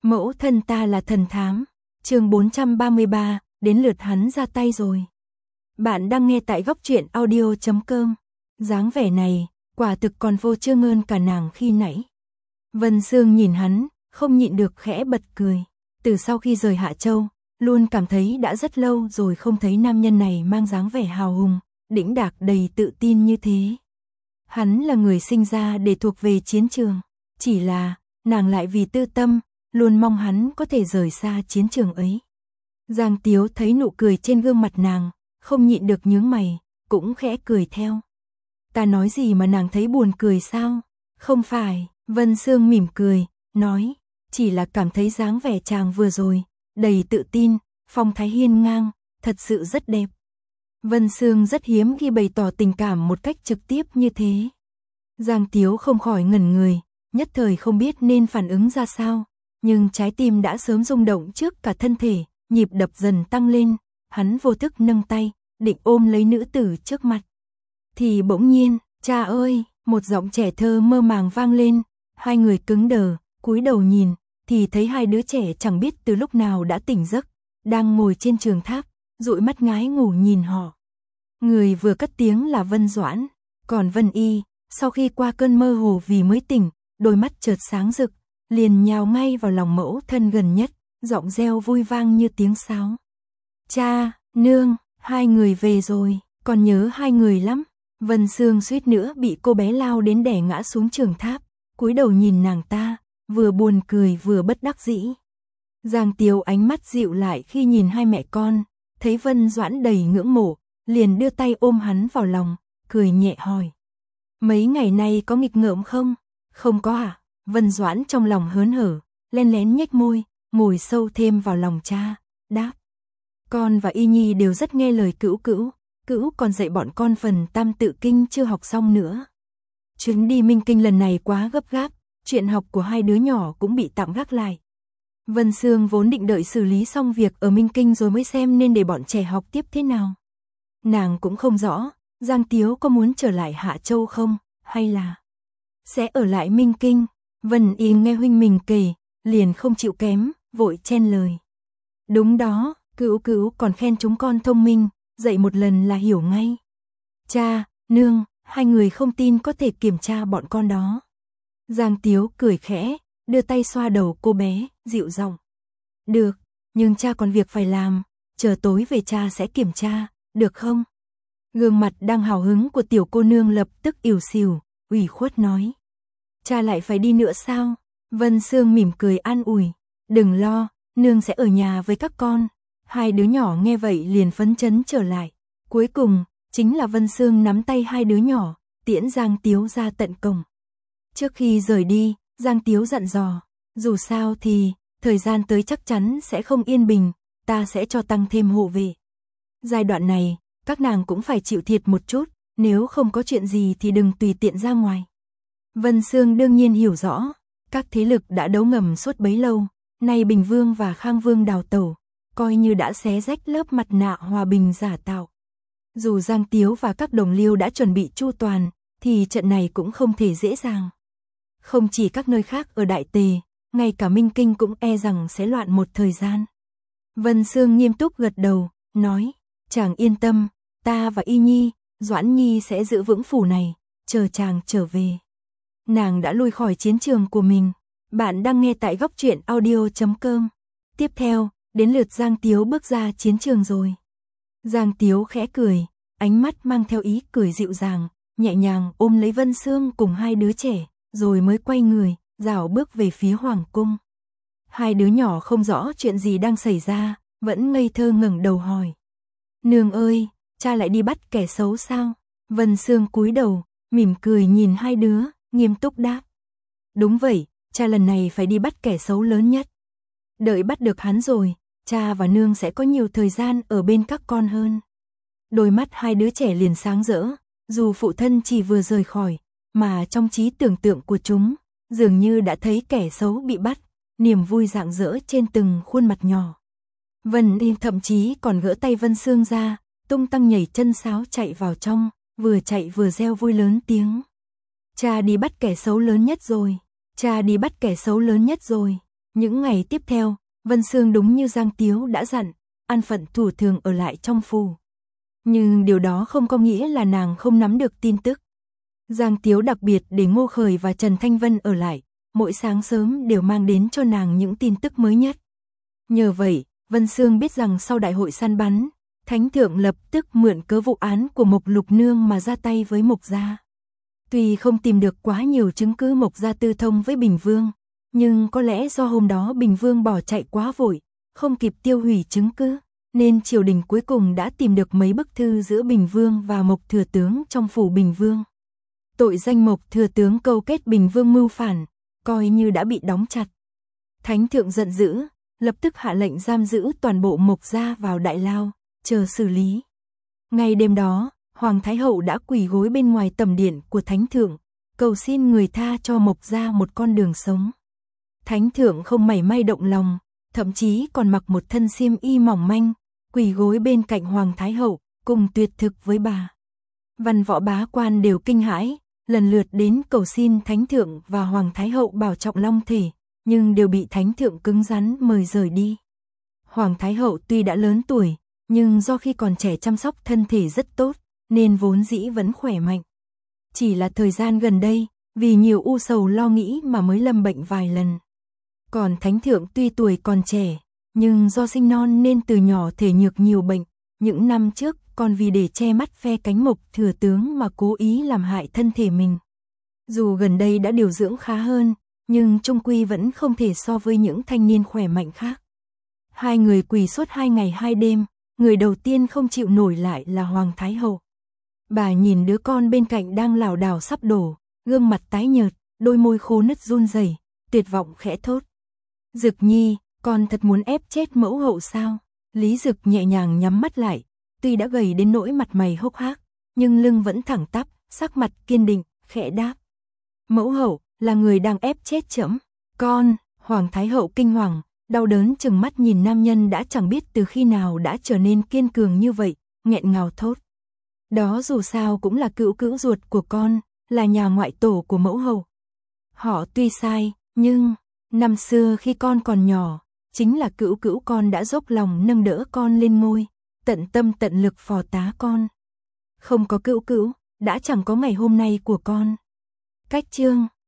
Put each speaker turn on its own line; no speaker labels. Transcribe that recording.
Mẫu thân ta là thần thám. Chương 433, đến lượt hắn ra tay rồi. Bạn đang nghe tại góc truyện audio.com. Dáng vẻ này, quả thực còn vô trương hơn cả nàng khi nãy. Vân Sương nhìn hắn, không nhịn được khẽ bật cười. Từ sau khi rời Hạ Châu, luôn cảm thấy đã rất lâu rồi không thấy nam nhân này mang dáng vẻ hào hùng, đĩnh đạc đầy tự tin như thế. Hắn là người sinh ra để thuộc về chiến trường, chỉ là nàng lại vì tư tâm, luôn mong hắn có thể rời xa chiến trường ấy. Giang Tiếu thấy nụ cười trên gương mặt nàng, không nhịn được nhướng mày, cũng khẽ cười theo. Ta nói gì mà nàng thấy buồn cười sao? Không phải, Vân Sương mỉm cười, nói, chỉ là cảm thấy dáng vẻ chàng vừa rồi, đầy tự tin, phong thái hiên ngang, thật sự rất đẹp. Vân Sương rất hiếm khi bày tỏ tình cảm một cách trực tiếp như thế. Giang Tiếu không khỏi ngẩn người, nhất thời không biết nên phản ứng ra sao, nhưng trái tim đã sớm rung động trước cả thân thể, nhịp đập dần tăng lên, hắn vô thức nâng tay, định ôm lấy nữ tử trước mặt. Thì bỗng nhiên, cha ơi, một giọng trẻ thơ mơ màng vang lên, hai người cứng đờ, cúi đầu nhìn, thì thấy hai đứa trẻ chẳng biết từ lúc nào đã tỉnh giấc, đang ngồi trên trường tháp, dụi mắt ngái ngủ nhìn họ. Người vừa cất tiếng là Vân Doãn, còn Vân Y, sau khi qua cơn mơ hồ vì mới tỉnh, đôi mắt chợt sáng rực, liền nhào ngay vào lòng mẫu thân gần nhất, giọng reo vui vang như tiếng sáo. Cha, nương, hai người về rồi, còn nhớ hai người lắm. Vân Sương suýt nữa bị cô bé lao đến đè ngã xuống trường tháp, cúi đầu nhìn nàng ta, vừa buồn cười vừa bất đắc dĩ. Giang Tiếu ánh mắt dịu lại khi nhìn hai mẹ con, thấy Vân Doãn đầy ngưỡng mộ, liền đưa tay ôm hắn vào lòng, cười nhẹ hỏi. Mấy ngày nay có nghịch ngợm không? Không có à? Vân Doãn trong lòng hớn hở, len lén nhếch môi, ngồi sâu thêm vào lòng cha, đáp. Con và Y Nhi đều rất nghe lời cữu cữu, cữu còn dạy bọn con phần Tam Tự Kinh chưa học xong nữa. Chuyến đi Minh Kinh lần này quá gấp gáp, chuyện học của hai đứa nhỏ cũng bị tạm gác lại. Vân Sương vốn định đợi xử lý xong việc ở Minh Kinh rồi mới xem nên để bọn trẻ học tiếp thế nào. Nàng cũng không rõ, Giang Tiếu có muốn trở lại Hạ Châu không, hay là sẽ ở lại Minh Kinh. Vân Y nghe huynh mình kể, liền không chịu kém, vội chen lời. Đúng đó, cữu cữu còn khen chúng con thông minh, dạy một lần là hiểu ngay. Cha, nương, hai người không tin có thể kiểm tra bọn con đó. Giang Tiếu cười khẽ, đưa tay xoa đầu cô bé, dịu giọng. Được, nhưng cha còn việc phải làm, chờ tối về cha sẽ kiểm tra, được không? Gương mặt đang hào hứng của tiểu cô nương lập tức ỉu xìu, ủy khuất nói. Cha lại phải đi nữa sao? Vân Sương mỉm cười an ủi. Đừng lo, nương sẽ ở nhà với các con. Hai đứa nhỏ nghe vậy liền phấn chấn trở lại. Cuối cùng, chính là Vân Sương nắm tay hai đứa nhỏ, tiễn Giang Tiếu ra tận cổng. Trước khi rời đi, Giang Tiếu dặn dò, dù sao thì, thời gian tới chắc chắn sẽ không yên bình, ta sẽ cho tăng thêm hộ vệ. Giai đoạn này, các nàng cũng phải chịu thiệt một chút, nếu không có chuyện gì thì đừng tùy tiện ra ngoài. Vân Sương đương nhiên hiểu rõ, các thế lực đã đấu ngầm suốt bấy lâu, nay Bình Vương và Khang Vương đào tẩu, coi như đã xé rách lớp mặt nạ hòa bình giả tạo. Dù Giang Tiếu và các đồng liêu đã chuẩn bị chu toàn, thì trận này cũng không thể dễ dàng. Không chỉ các nơi khác ở Đại Tề, ngay cả Minh Kinh cũng e rằng sẽ loạn một thời gian. Vân Sương nghiêm túc gật đầu, nói, chàng yên tâm, ta và Y Nhi, Doãn Nhi sẽ giữ vững phủ này, chờ chàng trở về. Nàng đã lui khỏi chiến trường của mình. Bạn đang nghe tại góc truyện audio.com. Tiếp theo, đến lượt Giang Tiếu bước ra chiến trường rồi. Giang Tiếu khẽ cười, ánh mắt mang theo ý cười dịu dàng, nhẹ nhàng ôm lấy Vân Sương cùng hai đứa trẻ, rồi mới quay người, rảo bước về phía Hoàng cung. Hai đứa nhỏ không rõ chuyện gì đang xảy ra, vẫn ngây thơ ngẩng đầu hỏi. Nương ơi, cha lại đi bắt kẻ xấu sao? Vân Sương cúi đầu, mỉm cười nhìn hai đứa, nghiêm túc đáp. Đúng vậy, cha lần này phải đi bắt kẻ xấu lớn nhất. Đợi bắt được hắn rồi, cha và nương sẽ có nhiều thời gian ở bên các con hơn. Đôi mắt hai đứa trẻ liền sáng rỡ, dù phụ thân chỉ vừa rời khỏi, mà trong trí tưởng tượng của chúng, dường như đã thấy kẻ xấu bị bắt, niềm vui rạng rỡ trên từng khuôn mặt nhỏ. Vân Y thậm chí còn gỡ tay Vân Sương ra, tung tăng nhảy chân sáo chạy vào trong, vừa chạy vừa reo vui lớn tiếng. Cha đi bắt kẻ xấu lớn nhất rồi, cha đi bắt kẻ xấu lớn nhất rồi. Những ngày tiếp theo, Vân Sương đúng như Giang Tiếu đã dặn, an phận thủ thường ở lại trong phủ. Nhưng điều đó không có nghĩa là nàng không nắm được tin tức. Giang Tiếu đặc biệt để Ngô Khởi và Trần Thanh Vân ở lại, mỗi sáng sớm đều mang đến cho nàng những tin tức mới nhất. Nhờ vậy, Vân Sương biết rằng sau đại hội săn bắn, Thánh Thượng lập tức mượn cớ vụ án của Mộc Lục Nương mà ra tay với Mộc gia. Tuy không tìm được quá nhiều chứng cứ Mộc gia tư thông với Bình Vương, nhưng có lẽ do hôm đó Bình Vương bỏ chạy quá vội, không kịp tiêu hủy chứng cứ, nên triều đình cuối cùng đã tìm được mấy bức thư giữa Bình Vương và Mộc thừa tướng trong phủ Bình Vương. Tội danh Mộc thừa tướng câu kết Bình Vương mưu phản, coi như đã bị đóng chặt. Thánh Thượng giận dữ, lập tức hạ lệnh giam giữ toàn bộ Mộc gia vào đại lao, chờ xử lý. Ngày đêm đó, Hoàng Thái Hậu đã quỳ gối bên ngoài tẩm điện của Thánh Thượng, cầu xin người tha cho Mộc gia một con đường sống. Thánh Thượng không mảy may động lòng, thậm chí còn mặc một thân xiêm y mỏng manh, quỳ gối bên cạnh Hoàng Thái Hậu, cùng tuyệt thực với bà. Văn võ bá quan đều kinh hãi, lần lượt đến cầu xin Thánh Thượng và Hoàng Thái Hậu bảo trọng long thể, nhưng đều bị Thánh Thượng cứng rắn mời rời đi. Hoàng Thái Hậu tuy đã lớn tuổi, nhưng do khi còn trẻ chăm sóc thân thể rất tốt, nên vốn dĩ vẫn khỏe mạnh. Chỉ là thời gian gần đây, vì nhiều u sầu lo nghĩ mà mới lâm bệnh vài lần. Còn Thánh Thượng tuy tuổi còn trẻ, nhưng do sinh non nên từ nhỏ thể nhược nhiều bệnh. Những năm trước còn vì để che mắt phe cánh Mộc thừa tướng mà cố ý làm hại thân thể mình. Dù gần đây đã điều dưỡng khá hơn, nhưng chung quy vẫn không thể so với những thanh niên khỏe mạnh khác. Hai người quỳ suốt 2 ngày 2 đêm, người đầu tiên không chịu nổi lại là Hoàng Thái Hậu. Bà nhìn đứa con bên cạnh đang lảo đảo sắp đổ, gương mặt tái nhợt, đôi môi khô nứt run rẩy, tuyệt vọng khẽ thốt. Dực Nhi, con thật muốn ép chết mẫu hậu sao? Lý Dực nhẹ nhàng nhắm mắt lại, tuy đã gầy đến nỗi mặt mày hốc hác, nhưng lưng vẫn thẳng tắp, sắc mặt kiên định, khẽ đáp. Mẫu hậu, là người đang ép chết trẫm. Con, Hoàng Thái Hậu kinh hoàng, đau đớn chừng mắt nhìn nam nhân đã chẳng biết từ khi nào đã trở nên kiên cường như vậy, nghẹn ngào thốt. Đó dù sao cũng là cữu cữu ruột của con, là nhà ngoại tổ của mẫu hậu. Họ tuy sai, nhưng năm xưa khi con còn nhỏ, chính là cữu cữu con đã dốc lòng nâng đỡ con lên ngôi, tận tâm tận lực phò tá con. Không có cữu cữu, đã chẳng có ngày hôm nay của con. Cách chương